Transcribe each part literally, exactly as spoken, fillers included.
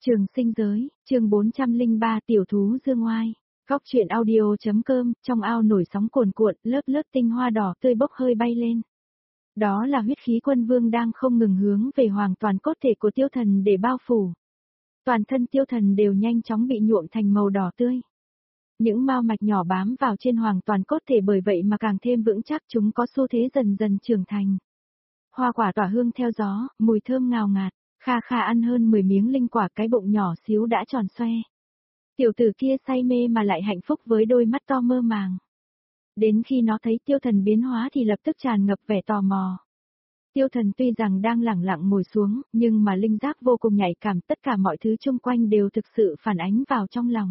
Trường sinh giới, chương bốn trăm lẻ ba tiểu thú dương oai. Góc truyện audio.com, trong ao nổi sóng cuồn cuộn, lớp lớp tinh hoa đỏ tươi bốc hơi bay lên. Đó là huyết khí quân vương đang không ngừng hướng về hoàn toàn cốt thể của tiêu thần để bao phủ. Toàn thân tiêu thần đều nhanh chóng bị nhuộm thành màu đỏ tươi. Những mao mạch nhỏ bám vào trên hoàn toàn cốt thể bởi vậy mà càng thêm vững chắc, chúng có xu thế dần dần trưởng thành. Hoa quả tỏa hương theo gió, mùi thơm ngào ngạt. Kha Kha ăn hơn mười miếng linh quả, cái bụng nhỏ xíu đã tròn xoe. Tiểu tử kia say mê mà lại hạnh phúc với đôi mắt to mơ màng. Đến khi nó thấy tiêu thần biến hóa thì lập tức tràn ngập vẻ tò mò. Tiêu thần tuy rằng đang lẳng lặng ngồi xuống, nhưng mà linh giác vô cùng nhạy cảm, tất cả mọi thứ xung quanh đều thực sự phản ánh vào trong lòng.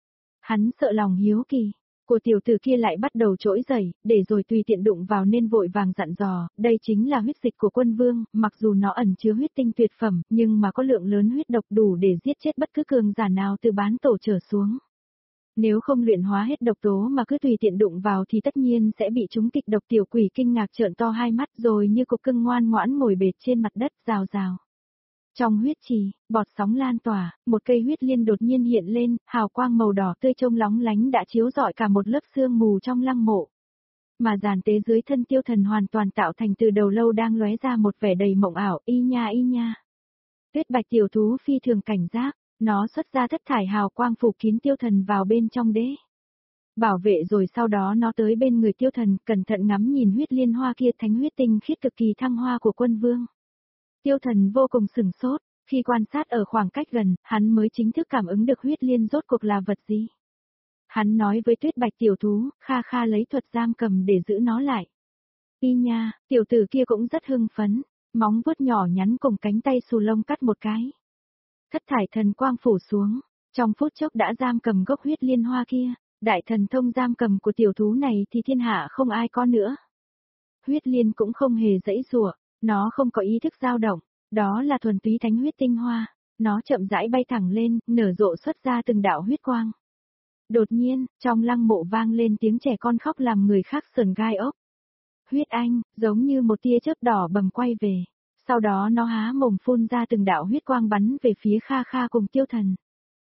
Hắn sợ lòng hiếu kỳ của tiểu tử kia lại bắt đầu trỗi dậy, để rồi tùy tiện đụng vào nên vội vàng dặn dò, đây chính là huyết dịch của quân vương, mặc dù nó ẩn chứa huyết tinh tuyệt phẩm, nhưng mà có lượng lớn huyết độc đủ để giết chết bất cứ cường giả nào từ bán tổ trở xuống. Nếu không luyện hóa hết độc tố mà cứ tùy tiện đụng vào thì tất nhiên sẽ bị chúng kịch độc. Tiểu quỷ kinh ngạc trợn to hai mắt rồi như cục cưng ngoan ngoãn ngồi bệt trên mặt đất rào rào. Trong huyết trì, bọt sóng lan tỏa, một cây huyết liên đột nhiên hiện lên, hào quang màu đỏ tươi trông lóng lánh đã chiếu rọi cả một lớp sương mù trong lăng mộ. Mà giàn tế dưới thân tiêu thần hoàn toàn tạo thành từ đầu lâu đang lóe ra một vẻ đầy mộng ảo, y nha y nha. Tuyết bạch tiểu thú phi thường cảnh giác, nó xuất ra thất thải hào quang phủ kín tiêu thần vào bên trong đế. Bảo vệ rồi sau đó nó tới bên người tiêu thần, cẩn thận ngắm nhìn huyết liên hoa kia, thánh huyết tinh khiết cực kỳ thăng hoa của quân vương. Tiêu thần vô cùng sửng sốt, khi quan sát ở khoảng cách gần, hắn mới chính thức cảm ứng được huyết liên rốt cuộc là vật gì. Hắn nói với tuyết bạch tiểu thú, Kha Kha lấy thuật giam cầm để giữ nó lại. Y nha, tiểu tử kia cũng rất hưng phấn, móng vuốt nhỏ nhắn cùng cánh tay xù lông cắt một cái. Thất thải thần quang phủ xuống, trong phút chốc đã giam cầm gốc huyết liên hoa kia, đại thần thông giam cầm của tiểu thú này thì thiên hạ không ai có nữa. Huyết liên cũng không hề giãy giụa. Nó không có ý thức dao động, đó là thuần túy thánh huyết tinh hoa, nó chậm rãi bay thẳng lên, nở rộ xuất ra từng đạo huyết quang. Đột nhiên, trong lăng mộ vang lên tiếng trẻ con khóc làm người khác sởn gai ốc. Huyết anh, giống như một tia chớp đỏ bầm quay về, sau đó nó há mồm phun ra từng đạo huyết quang bắn về phía Kha Kha cùng tiêu thần.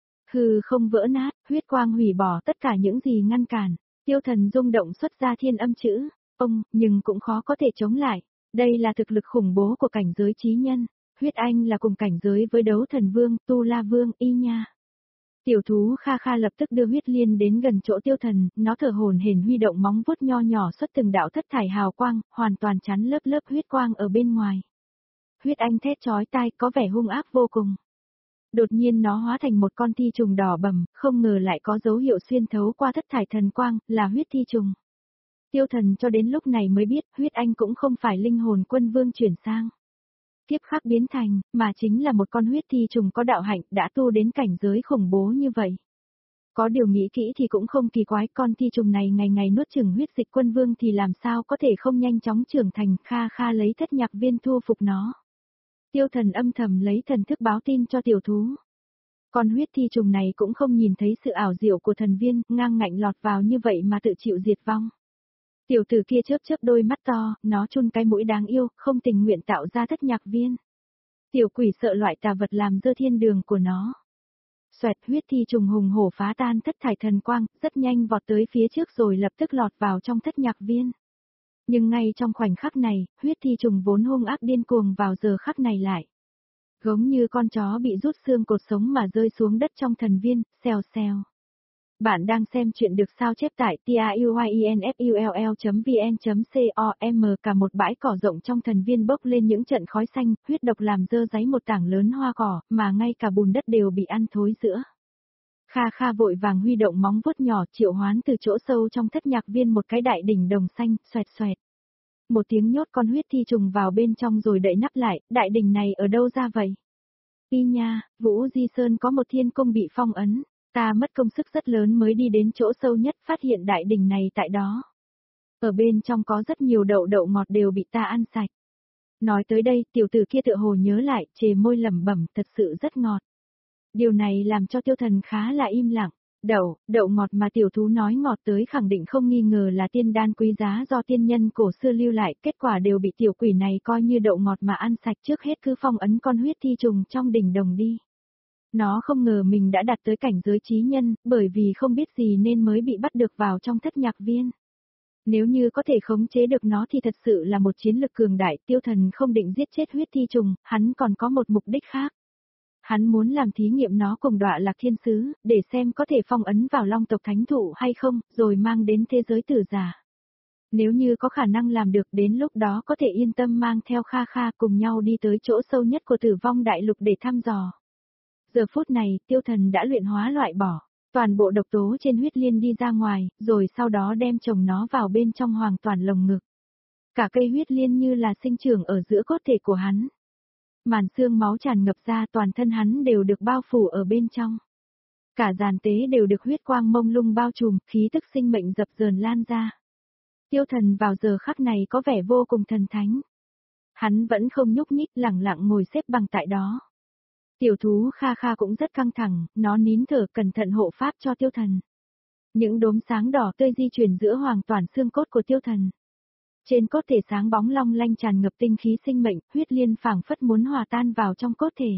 Hừ không vỡ nát, huyết quang hủy bỏ tất cả những gì ngăn cản, tiêu thần rung động xuất ra thiên âm chữ, ông, nhưng cũng khó có thể chống lại. Đây là thực lực khủng bố của cảnh giới chí nhân, huyết anh là cùng cảnh giới với đấu thần vương, tu la vương, y nha. Tiểu thú Kha Kha lập tức đưa huyết liên đến gần chỗ tiêu thần, nó thở hổn hển huy động móng vuốt nho nhỏ xuất từng đạo thất thải hào quang, hoàn toàn chắn lớp lớp huyết quang ở bên ngoài. Huyết anh thét chói tai có vẻ hung ác vô cùng. Đột nhiên nó hóa thành một con thi trùng đỏ bầm, không ngờ lại có dấu hiệu xuyên thấu qua thất thải thần quang, là huyết thi trùng. Tiêu thần cho đến lúc này mới biết huyết anh cũng không phải linh hồn quân vương chuyển sang. Tiếp khắc biến thành, mà chính là một con huyết thi trùng có đạo hạnh đã tu đến cảnh giới khủng bố như vậy. Có điều nghĩ kỹ thì cũng không kỳ quái, con thi trùng này ngày ngày nuốt chửng huyết dịch quân vương thì làm sao có thể không nhanh chóng trưởng thành. Kha Kha lấy thất nhạc viên thu phục nó. Tiêu thần âm thầm lấy thần thức báo tin cho tiểu thú. Con huyết thi trùng này cũng không nhìn thấy sự ảo diệu của thần viên, ngang ngạnh lọt vào như vậy mà tự chịu diệt vong. Tiểu tử kia chớp chớp đôi mắt to, nó chun cái mũi đáng yêu, không tình nguyện tạo ra thất nhạc viên. Tiểu quỷ sợ loại tà vật làm dơ thiên đường của nó. Xoẹt, huyết thi trùng hùng hổ phá tan thất thải thần quang, rất nhanh vọt tới phía trước rồi lập tức lọt vào trong thất nhạc viên. Nhưng ngay trong khoảnh khắc này, huyết thi trùng vốn hung ác điên cuồng vào giờ khắc này lại. Giống như con chó bị rút xương cột sống mà rơi xuống đất trong thần viên, xèo xèo. Bạn đang xem chuyện được sao chép tại truyinfull chấm vn chấm com. Cả một bãi cỏ rộng trong thần viên bốc lên những trận khói xanh, huyết độc làm dơ dáy một tảng lớn hoa cỏ, mà ngay cả bùn đất đều bị ăn thối rữa. Kha Kha vội vàng huy động móng vuốt nhỏ triệu hoán từ chỗ sâu trong thất nhạc viên một cái đại đỉnh đồng xanh, xoẹt xoẹt. Một tiếng nhốt con huyết thi trùng vào bên trong rồi đậy nắp lại, đại đỉnh này ở đâu ra vậy? Y nha, Vũ Di Sơn có một thiên cung bị phong ấn. Ta mất công sức rất lớn mới đi đến chỗ sâu nhất phát hiện đại đỉnh này tại đó. Ở bên trong có rất nhiều đậu đậu ngọt đều bị ta ăn sạch. Nói tới đây, tiểu tử kia tựa hồ nhớ lại, chề môi lẩm bẩm, thật sự rất ngọt. Điều này làm cho tiêu thần khá là im lặng. Đậu, đậu ngọt mà tiểu thú nói ngọt tới khẳng định không nghi ngờ là tiên đan quý giá do tiên nhân cổ xưa lưu lại, kết quả đều bị tiểu quỷ này coi như đậu ngọt mà ăn sạch, trước hết cứ phong ấn con huyết thi trùng trong đỉnh đồng đi. Nó không ngờ mình đã đạt tới cảnh giới trí nhân, bởi vì không biết gì nên mới bị bắt được vào trong thất nhạc viên. Nếu như có thể khống chế được nó thì thật sự là một chiến lực cường đại. Tiêu Thần không định giết chết huyết thi trùng, hắn còn có một mục đích khác. Hắn muốn làm thí nghiệm nó cùng Đọa Lạc Thiên Sứ, để xem có thể phong ấn vào Long tộc thánh thụ hay không, rồi mang đến thế giới tử giả. Nếu như có khả năng làm được, đến lúc đó có thể yên tâm mang theo Kha Kha cùng nhau đi tới chỗ sâu nhất của Tử Vong Đại Lục để thăm dò. Giờ phút này, Tiêu Thần đã luyện hóa loại bỏ toàn bộ độc tố trên huyết liên đi ra ngoài, rồi sau đó đem chồng nó vào bên trong hoàn toàn lồng ngực. Cả cây huyết liên như là sinh trưởng ở giữa cốt thể của hắn. Màn xương máu tràn ngập ra, toàn thân hắn đều được bao phủ ở bên trong. Cả giàn tế đều được huyết quang mông lung bao trùm, khí tức sinh mệnh dập dờn lan ra. Tiêu Thần vào giờ khắc này có vẻ vô cùng thần thánh. Hắn vẫn không nhúc nhích, lặng lặng ngồi xếp bằng tại đó. Tiểu thú Kha Kha cũng rất căng thẳng, nó nín thở cẩn thận hộ pháp cho Tiêu Thần. Những đốm sáng đỏ tươi di chuyển giữa hoàn toàn xương cốt của Tiêu Thần. Trên cốt thể sáng bóng long lanh tràn ngập tinh khí sinh mệnh, huyết liên phảng phất muốn hòa tan vào trong cốt thể.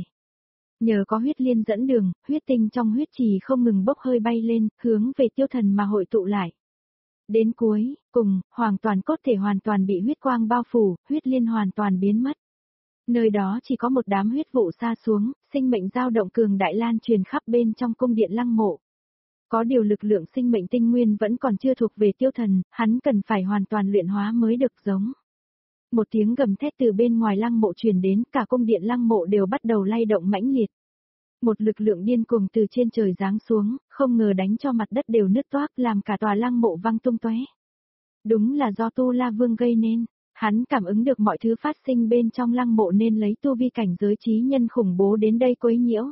Nhờ có huyết liên dẫn đường, huyết tinh trong huyết trì không ngừng bốc hơi bay lên, hướng về Tiêu Thần mà hội tụ lại. Đến cuối, cùng, hoàn toàn cốt thể hoàn toàn bị huyết quang bao phủ, huyết liên hoàn toàn biến mất. Nơi đó chỉ có một đám huyết vụ xa xuống, sinh mệnh dao động cường đại lan truyền khắp bên trong cung điện lăng mộ. Có điều lực lượng sinh mệnh tinh nguyên vẫn còn chưa thuộc về Tiêu Thần, hắn cần phải hoàn toàn luyện hóa mới được giống. Một tiếng gầm thét từ bên ngoài lăng mộ truyền đến, cả cung điện lăng mộ đều bắt đầu lay động mãnh liệt. Một lực lượng điên cuồng từ trên trời giáng xuống, không ngờ đánh cho mặt đất đều nứt toác, làm cả tòa lăng mộ văng tung tóe. Đúng là do Tu La Vương gây nên. Hắn cảm ứng được mọi thứ phát sinh bên trong lăng mộ nên lấy tu vi cảnh giới trí nhân khủng bố đến đây quấy nhiễu.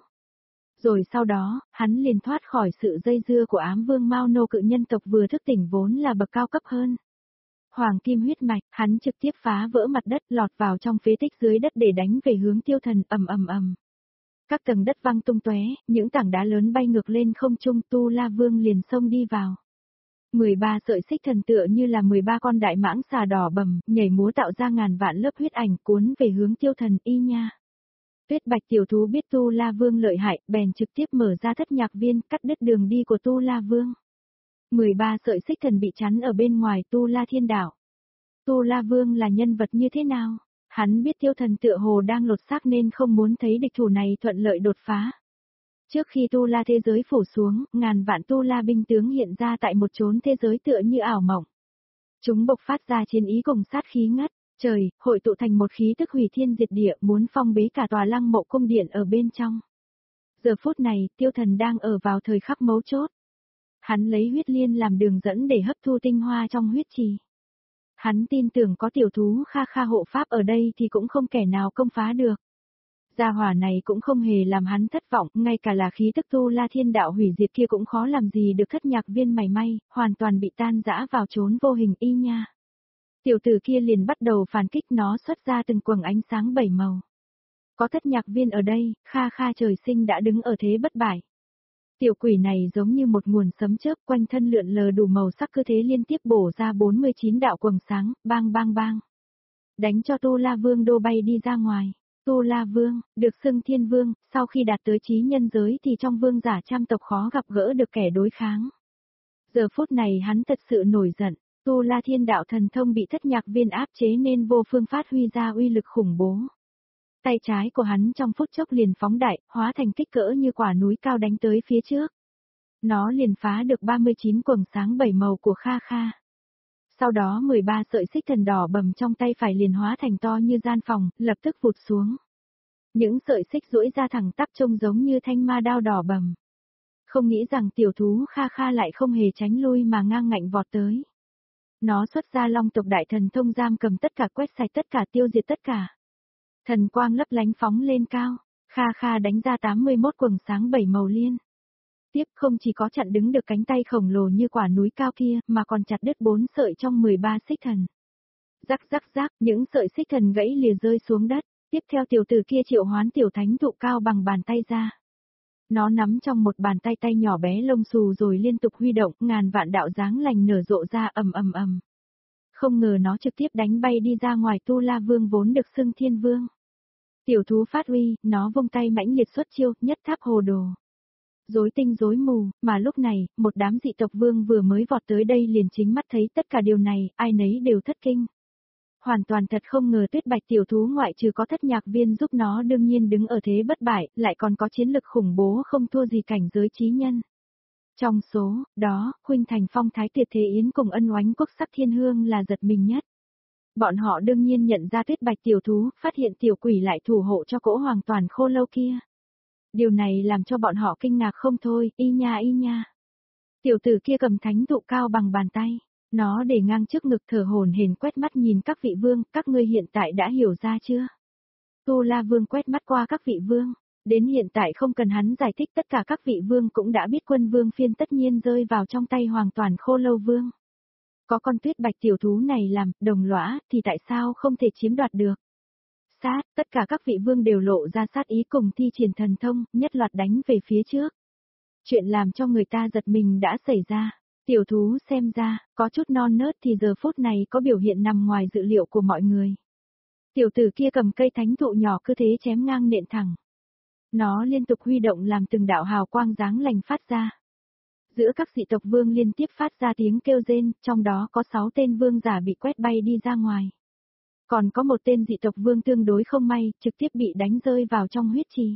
Rồi sau đó, hắn liền thoát khỏi sự dây dưa của ám vương Mao Nô cự nhân tộc vừa thức tỉnh vốn là bậc cao cấp hơn. Hoàng kim huyết mạch, hắn trực tiếp phá vỡ mặt đất lọt vào trong phế tích dưới đất để đánh về hướng Tiêu Thần ầm ầm ầm. Các tầng đất văng tung tóe, những tảng đá lớn bay ngược lên không trung, Tu La Vương liền xông đi vào. mười ba sợi xích thần tựa như là mười ba con đại mãng xà đỏ bầm, nhảy múa tạo ra ngàn vạn lớp huyết ảnh cuốn về hướng Tiêu Thần y nha. Tuyết bạch tiểu thú biết Tu La Vương lợi hại, bèn trực tiếp mở ra thất nhạc viên, cắt đứt đường đi của Tu La Vương. mười ba sợi xích thần bị chắn ở bên ngoài Tu La Thiên Đảo. Tu La Vương là nhân vật như thế nào? Hắn biết Tiêu Thần tựa hồ đang lột xác nên không muốn thấy địch thủ này thuận lợi đột phá. Trước khi Tu La thế giới phủ xuống, ngàn vạn Tu La binh tướng hiện ra tại một chốn thế giới tựa như ảo mộng. Chúng bộc phát ra chiến ý cùng sát khí ngất trời, hội tụ thành một khí tức hủy thiên diệt địa, muốn phong bế cả tòa lăng mộ cung điện ở bên trong. Giờ phút này, Tiêu Thần đang ở vào thời khắc mấu chốt. Hắn lấy huyết liên làm đường dẫn để hấp thu tinh hoa trong huyết trì. Hắn tin tưởng có tiểu thú Kha Kha hộ pháp ở đây thì cũng không kẻ nào công phá được. Gia hỏa này cũng không hề làm hắn thất vọng, ngay cả là khí tức Tu La Thiên Đạo hủy diệt kia cũng khó làm gì được thất nhạc viên mảy may, hoàn toàn bị tan rã vào chốn vô hình y nha. Tiểu tử kia liền bắt đầu phản kích, nó xuất ra từng quầng ánh sáng bảy màu. Có thất nhạc viên ở đây, Kha Kha trời sinh đã đứng ở thế bất bại. Tiểu quỷ này giống như một nguồn sấm chớp, quanh thân lượn lờ đủ màu sắc cứ thế liên tiếp bổ ra bốn mươi chín đạo quầng sáng, bang bang bang. Đánh cho Tu La Vương đô bay đi ra ngoài. Tu La Vương, được xưng Thiên Vương, sau khi đạt tới trí nhân giới thì trong vương giả trăm tộc khó gặp gỡ được kẻ đối kháng. Giờ phút này hắn thật sự nổi giận, Tu La Thiên Đạo thần thông bị thất nhạc viên áp chế nên vô phương phát huy ra uy lực khủng bố. Tay trái của hắn trong phút chốc liền phóng đại, hóa thành kích cỡ như quả núi cao đánh tới phía trước. Nó liền phá được ba mươi chín quầng sáng bảy màu của Kha Kha. Sau đó mười ba sợi xích thần đỏ bầm trong tay phải liền hóa thành to như gian phòng, lập tức vụt xuống. Những sợi xích duỗi ra thẳng tắp trông giống như thanh ma đao đỏ bầm. Không nghĩ rằng tiểu thú Kha Kha lại không hề tránh lui mà ngang ngạnh vọt tới. Nó xuất ra long tộc đại thần thông giam cầm tất cả, quét sạch tất cả, tiêu diệt tất cả. Thần quang lấp lánh phóng lên cao, Kha Kha đánh ra tám mươi mốt quầng sáng bảy màu liên. Tiếp không chỉ có chặn đứng được cánh tay khổng lồ như quả núi cao kia, mà còn chặt đứt bốn sợi trong mười ba xích thần. Rắc rắc rắc, những sợi xích thần gãy lìa rơi xuống đất, tiếp theo tiểu tử kia triệu hoán tiểu thánh thụ cao bằng bàn tay ra. Nó nắm trong một bàn tay tay nhỏ bé lông xù rồi liên tục huy động, ngàn vạn đạo dáng lành nở rộ ra ầm ầm ầm. Không ngờ nó trực tiếp đánh bay đi ra ngoài Tu La Vương vốn được xưng Thiên Vương. Tiểu thú phát uy, nó vung tay mãnh liệt xuất chiêu, nhất tháp hồ đồ. Rối tinh rối mù, mà lúc này, một đám dị tộc vương vừa mới vọt tới đây liền chính mắt thấy tất cả điều này, ai nấy đều thất kinh. Hoàn toàn thật không ngờ Tuyết Bạch tiểu thú ngoại trừ có thất nhạc viên giúp nó đương nhiên đứng ở thế bất bại, lại còn có chiến lực khủng bố không thua gì cảnh giới chí nhân. Trong số, đó, Khuynh Thành Phong Thái Tuyệt Thế Yến cùng Ân Oánh Quốc Sắc Thiên Hương là giật mình nhất. Bọn họ đương nhiên nhận ra Tuyết Bạch tiểu thú, phát hiện tiểu quỷ lại thủ hộ cho cỗ hoàn toàn khô lâu kia. Điều này làm cho bọn họ kinh ngạc không thôi, y nha y nha. Tiểu tử kia cầm thánh thụ cao bằng bàn tay, nó để ngang trước ngực thở hổn hển quét mắt nhìn các vị vương, các ngươi hiện tại đã hiểu ra chưa? Tu La Vương quét mắt qua các vị vương, đến hiện tại không cần hắn giải thích tất cả các vị vương cũng đã biết Quân Vương Phiên tất nhiên rơi vào trong tay hoàn toàn khô lâu vương. Có con Tuyết Bạch tiểu thú này làm, đồng lõa, thì tại sao không thể chiếm đoạt được? Sát, tất cả các vị vương đều lộ ra sát ý cùng thi triển thần thông, nhất loạt đánh về phía trước. Chuyện làm cho người ta giật mình đã xảy ra. Tiểu thú xem ra, có chút non nớt thì giờ phút này có biểu hiện nằm ngoài dự liệu của mọi người. Tiểu tử kia cầm cây thánh thụ nhỏ cứ thế chém ngang nện thẳng. Nó liên tục huy động làm từng đạo hào quang dáng lành phát ra. Giữa các dị tộc vương liên tiếp phát ra tiếng kêu rên, trong đó có sáu tên vương giả bị quét bay đi ra ngoài. Còn có một tên dị tộc vương tương đối không may, trực tiếp bị đánh rơi vào trong huyết trì.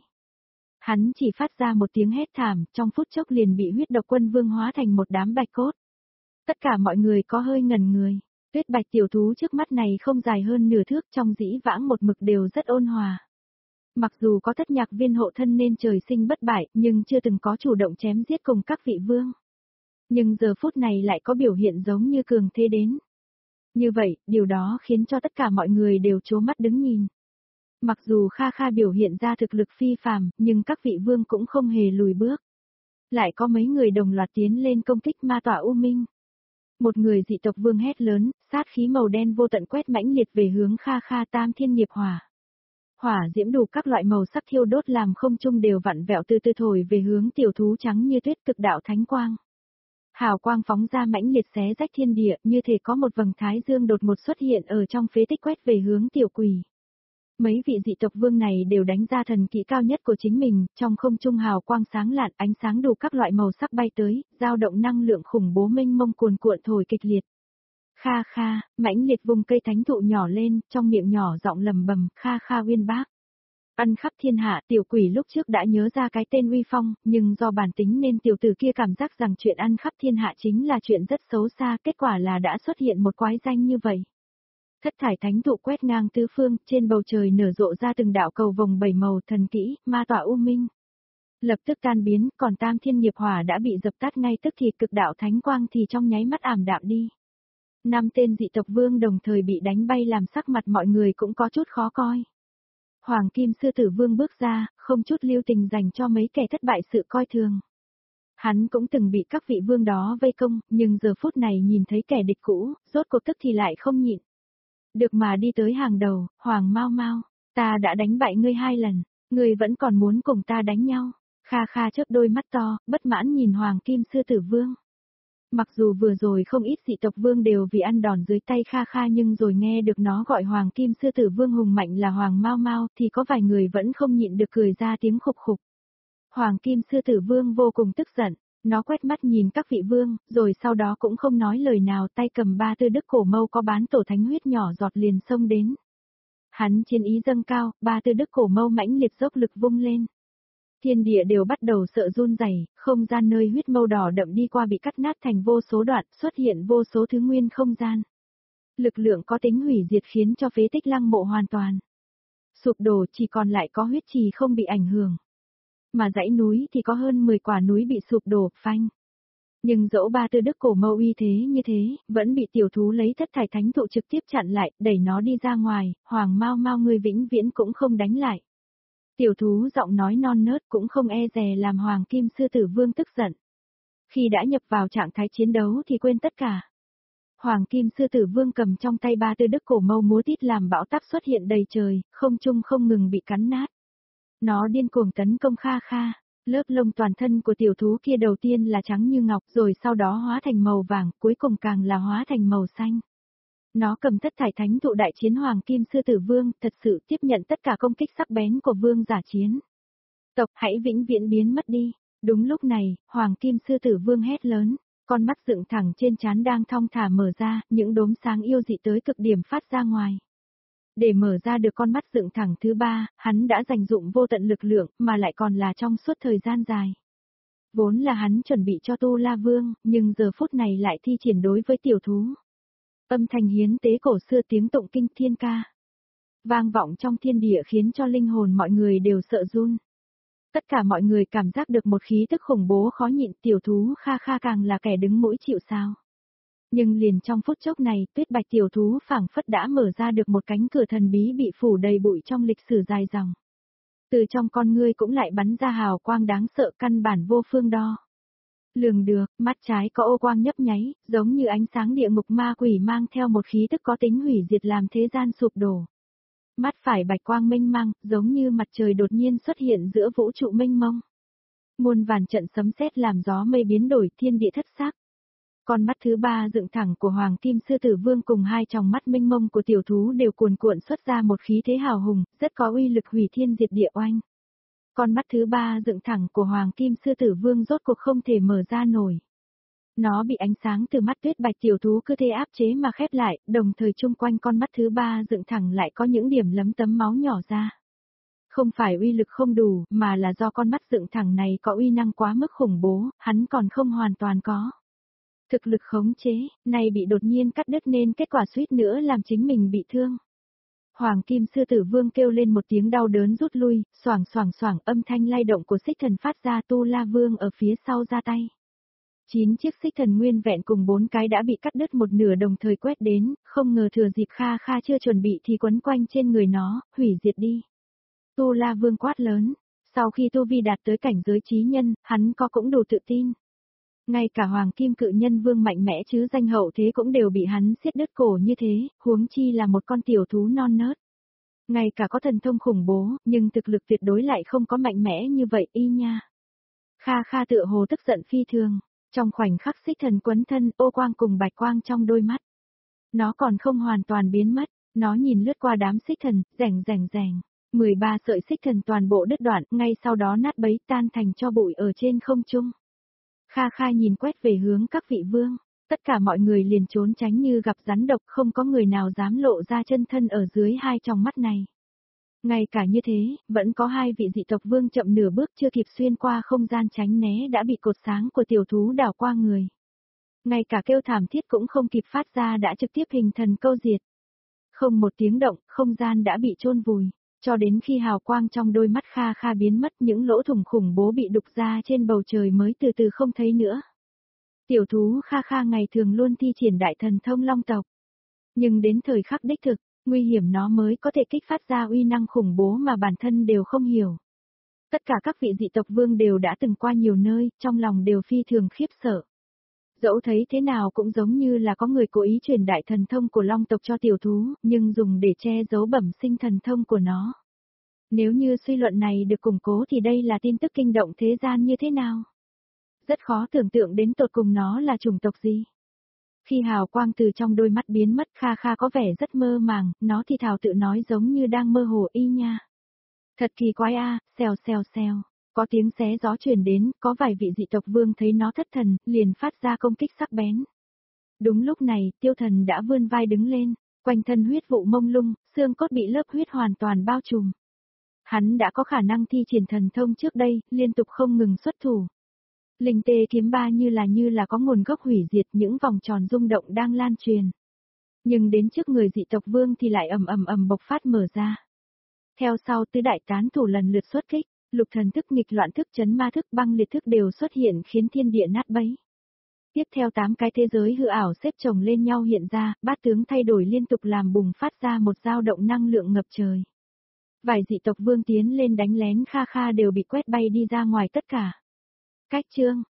Hắn chỉ phát ra một tiếng hét thảm, trong phút chốc liền bị huyết độc quân vương hóa thành một đám bạch cốt. Tất cả mọi người có hơi ngẩn người. Tuyết Bạch tiểu thú trước mắt này không dài hơn nửa thước, trong dĩ vãng một mực đều rất ôn hòa. Mặc dù có thất nhạc viên hộ thân nên trời sinh bất bại, nhưng chưa từng có chủ động chém giết cùng các vị vương. Nhưng giờ phút này lại có biểu hiện giống như cường thế đến. Như vậy, điều đó khiến cho tất cả mọi người đều trố mắt đứng nhìn. Mặc dù Kha Kha biểu hiện ra thực lực phi phàm, nhưng các vị vương cũng không hề lùi bước. Lại có mấy người đồng loạt tiến lên công kích ma tỏa U Minh. Một người dị tộc vương hét lớn, sát khí màu đen vô tận quét mãnh liệt về hướng Kha Kha Tam Thiên Nghiệp Hỏa. Hỏa diễm đủ các loại màu sắc thiêu đốt làm không trung đều vặn vẹo từ từ thổi về hướng tiểu thú trắng như tuyết cực đạo thánh quang. Hào quang phóng ra mãnh liệt xé rách thiên địa, như thể có một vầng thái dương đột ngột xuất hiện ở trong phế tích quét về hướng tiểu quỷ. Mấy vị dị tộc vương này đều đánh ra thần kỹ cao nhất của chính mình, trong không trung hào quang sáng lạn, ánh sáng đủ các loại màu sắc bay tới, dao động năng lượng khủng bố mênh mông cuồn cuộn thổi kịch liệt. Kha Kha, mãnh liệt vùng cây thánh thụ nhỏ lên, trong miệng nhỏ giọng lầm bầm, Kha Kha uyên bác. Ăn khắp thiên hạ, tiểu quỷ lúc trước đã nhớ ra cái tên uy phong, nhưng do bản tính nên tiểu tử kia cảm giác rằng chuyện ăn khắp thiên hạ chính là chuyện rất xấu xa, kết quả là đã xuất hiện một quái danh như vậy. Thất thải thánh thụ quét ngang tứ phương, trên bầu trời nở rộ ra từng đạo cầu vồng bảy màu thần kỹ, ma tỏa U Minh. Lập tức tan biến, còn Tam Thiên Nghiệp Hỏa đã bị dập tắt ngay tức thì cực đạo thánh quang thì trong nháy mắt ảm đạm đi. Năm tên dị tộc vương đồng thời bị đánh bay làm sắc mặt mọi người cũng có chút khó coi. Hoàng Kim Sư Tử Vương bước ra, không chút lưu tình dành cho mấy kẻ thất bại sự coi thường. Hắn cũng từng bị các vị vương đó vây công, nhưng giờ phút này nhìn thấy kẻ địch cũ, rốt cuộc tức thì lại không nhịn. Được mà đi tới hàng đầu, Hoàng Mau Mau, ta đã đánh bại ngươi hai lần, ngươi vẫn còn muốn cùng ta đánh nhau. Kha Kha chớp đôi mắt to, bất mãn nhìn Hoàng Kim Sư Tử Vương. Mặc dù vừa rồi không ít dị tộc vương đều vì ăn đòn dưới tay Kha Kha nhưng rồi nghe được nó gọi Hoàng Kim Sư Tử Vương hùng mạnh là Hoàng Mau Mau thì có vài người vẫn không nhịn được cười ra tiếng khục khục. Hoàng Kim Sư Tử Vương vô cùng tức giận, nó quét mắt nhìn các vị vương, rồi sau đó cũng không nói lời nào, tay cầm ba tư đức cổ mâu có bán tổ thánh huyết nhỏ giọt liền xông đến. Hắn chiến ý dâng cao, ba tư đức cổ mâu mãnh liệt dốc lực vung lên. Thiên địa đều bắt đầu sợ run rẩy, không gian nơi huyết mâu đỏ đậm đi qua bị cắt nát thành vô số đoạn, xuất hiện vô số thứ nguyên không gian. Lực lượng có tính hủy diệt khiến cho phế tích lăng mộ hoàn toàn sụp đổ, chỉ còn lại có huyết trì không bị ảnh hưởng. Mà dãy núi thì có hơn mười quả núi bị sụp đổ, phanh. Nhưng dẫu ba tư đức cổ mâu uy thế như thế, vẫn bị tiểu thú lấy thất thải thánh thụ trực tiếp chặn lại, đẩy nó đi ra ngoài, Hoàng Mau Mau ngươi vĩnh viễn cũng không đánh lại. Tiểu thú giọng nói non nớt cũng không e dè làm Hoàng Kim Sư Tử Vương tức giận. Khi đã nhập vào trạng thái chiến đấu thì quên tất cả. Hoàng Kim Sư Tử Vương cầm trong tay ba tư đức cổ mâu múa tít làm bão táp xuất hiện đầy trời, không trung không ngừng bị cắn nát. Nó điên cuồng tấn công Kha Kha, lớp lông toàn thân của tiểu thú kia đầu tiên là trắng như ngọc rồi sau đó hóa thành màu vàng, cuối cùng càng là hóa thành màu xanh. Nó cầm thất thải thánh thụ đại chiến Hoàng Kim Sư Tử Vương, thật sự tiếp nhận tất cả công kích sắc bén của vương giả chiến. Tộc hãy vĩnh viễn biến mất đi. Đúng lúc này, Hoàng Kim Sư Tử Vương hét lớn, con mắt dựng thẳng trên trán đang thong thả mở ra, những đốm sáng yêu dị tới cực điểm phát ra ngoài. Để mở ra được con mắt dựng thẳng thứ ba, hắn đã dành dụng vô tận lực lượng, mà lại còn là trong suốt thời gian dài. Vốn là hắn chuẩn bị cho Tu La Vương, nhưng giờ phút này lại thi triển đối với tiểu thú. Âm thanh hiến tế cổ xưa tiếng tụng kinh thiên ca. Vang vọng trong thiên địa khiến cho linh hồn mọi người đều sợ run. Tất cả mọi người cảm giác được một khí tức khủng bố khó nhịn, tiểu thú Kha Kha càng là kẻ đứng mũi chịu sào. Nhưng liền trong phút chốc này, tuyết bạch tiểu thú phảng phất đã mở ra được một cánh cửa thần bí bị phủ đầy bụi trong lịch sử dài dòng. Từ trong con ngươi cũng lại bắn ra hào quang đáng sợ, căn bản vô phương đo lường được, mắt trái có ô quang nhấp nháy, giống như ánh sáng địa ngục ma quỷ mang theo một khí tức có tính hủy diệt làm thế gian sụp đổ. Mắt phải bạch quang mênh mang, giống như mặt trời đột nhiên xuất hiện giữa vũ trụ mênh mông. Muôn vàn trận sấm sét làm gió mây biến đổi, thiên địa thất sắc. Con mắt thứ ba dựng thẳng của Hoàng Kim Sư Tử Vương cùng hai tròng mắt mênh mông của tiểu thú đều cuồn cuộn xuất ra một khí thế hào hùng, rất có uy lực hủy thiên diệt địa oanh. Con mắt thứ ba dựng thẳng của Hoàng Kim Sư Tử Vương rốt cuộc không thể mở ra nổi. Nó bị ánh sáng từ mắt tuyết bạch tiểu thú cứ thế áp chế mà khép lại, đồng thời chung quanh con mắt thứ ba dựng thẳng lại có những điểm lấm tấm máu nhỏ ra. Không phải uy lực không đủ, mà là do con mắt dựng thẳng này có uy năng quá mức khủng bố, hắn còn không hoàn toàn có thực lực khống chế, này bị đột nhiên cắt đứt nên kết quả suýt nữa làm chính mình bị thương. Hoàng Kim Sư Tử Vương kêu lên một tiếng đau đớn rút lui, xoảng xoảng xoảng, âm thanh lay động của xích thần phát ra. Tu La Vương ở phía sau ra tay. Chín chiếc xích thần nguyên vẹn cùng bốn cái đã bị cắt đứt một nửa đồng thời quét đến, không ngờ thừa dịp Kha Kha chưa chuẩn bị thì quấn quanh trên người nó, hủy diệt đi. Tu La Vương quát lớn, sau khi tu vi đạt tới cảnh giới chí nhân, hắn có cũng đủ tự tin. Ngay cả Hoàng Kim Cự Nhân Vương mạnh mẽ chứ danh hậu thế cũng đều bị hắn siết đứt cổ như thế, huống chi là một con tiểu thú non nớt. Ngay cả có thần thông khủng bố, nhưng thực lực tuyệt đối lại không có mạnh mẽ như vậy y nha. Kha Kha tựa hồ tức giận phi thường, trong khoảnh khắc xích thần quấn thân, ô quang cùng bạch quang trong đôi mắt. Nó còn không hoàn toàn biến mất, nó nhìn lướt qua đám xích thần, rèng rèng rèng. mười ba sợi xích thần toàn bộ đứt đoạn, ngay sau đó nát bấy tan thành cho bụi ở trên không trung. Kha Kha nhìn quét về hướng các vị vương, tất cả mọi người liền trốn tránh như gặp rắn độc, không có người nào dám lộ ra chân thân ở dưới hai tròng mắt này. Ngay cả như thế, vẫn có hai vị dị tộc vương chậm nửa bước chưa kịp xuyên qua không gian tránh né đã bị cột sáng của tiểu thú đảo qua người. Ngay cả kêu thảm thiết cũng không kịp phát ra đã trực tiếp hình thần câu diệt. Không một tiếng động, không gian đã bị chôn vùi. Cho đến khi hào quang trong đôi mắt Kha Kha biến mất, những lỗ thủng khủng bố bị đục ra trên bầu trời mới từ từ không thấy nữa. Tiểu thú Kha Kha ngày thường luôn thi triển đại thần thông long tộc. Nhưng đến thời khắc đích thực, nguy hiểm nó mới có thể kích phát ra uy năng khủng bố mà bản thân đều không hiểu. Tất cả các vị dị tộc vương đều đã từng qua nhiều nơi, trong lòng đều phi thường khiếp sợ. Dẫu thấy thế nào cũng giống như là có người cố ý truyền đại thần thông của long tộc cho tiểu thú, nhưng dùng để che giấu bẩm sinh thần thông của nó. Nếu như suy luận này được củng cố thì đây là tin tức kinh động thế gian như thế nào? Rất khó tưởng tượng đến tột cùng nó là chủng tộc gì. Khi hào quang từ trong đôi mắt biến mất, Kha Kha có vẻ rất mơ màng, nó thì thào tự nói giống như đang mơ hồ y nha. Thật kỳ quái a, à, xèo xèo xèo. Có tiếng xé gió truyền đến, có vài vị dị tộc vương thấy nó thất thần, liền phát ra công kích sắc bén. Đúng lúc này, tiêu thần đã vươn vai đứng lên, quanh thân huyết vụ mông lung, xương cốt bị lớp huyết hoàn toàn bao trùm. Hắn đã có khả năng thi triển thần thông trước đây, liên tục không ngừng xuất thủ. Linh tê kiếm ba như là như là có nguồn gốc hủy diệt, những vòng tròn rung động đang lan truyền. Nhưng đến trước người dị tộc vương thì lại ầm ầm ầm bộc phát mở ra. Theo sau tứ đại tán thủ lần lượt xuất kích. Lục thần thức, nghịch loạn thức, chấn ma thức, băng liệt thức đều xuất hiện khiến thiên địa nát bấy. Tiếp theo tám cái thế giới hư ảo xếp chồng lên nhau hiện ra, bát tướng thay đổi liên tục làm bùng phát ra một dao động năng lượng ngập trời. Vài dị tộc vương tiến lên đánh lén Kha Kha đều bị quét bay đi ra ngoài tất cả. Cách chương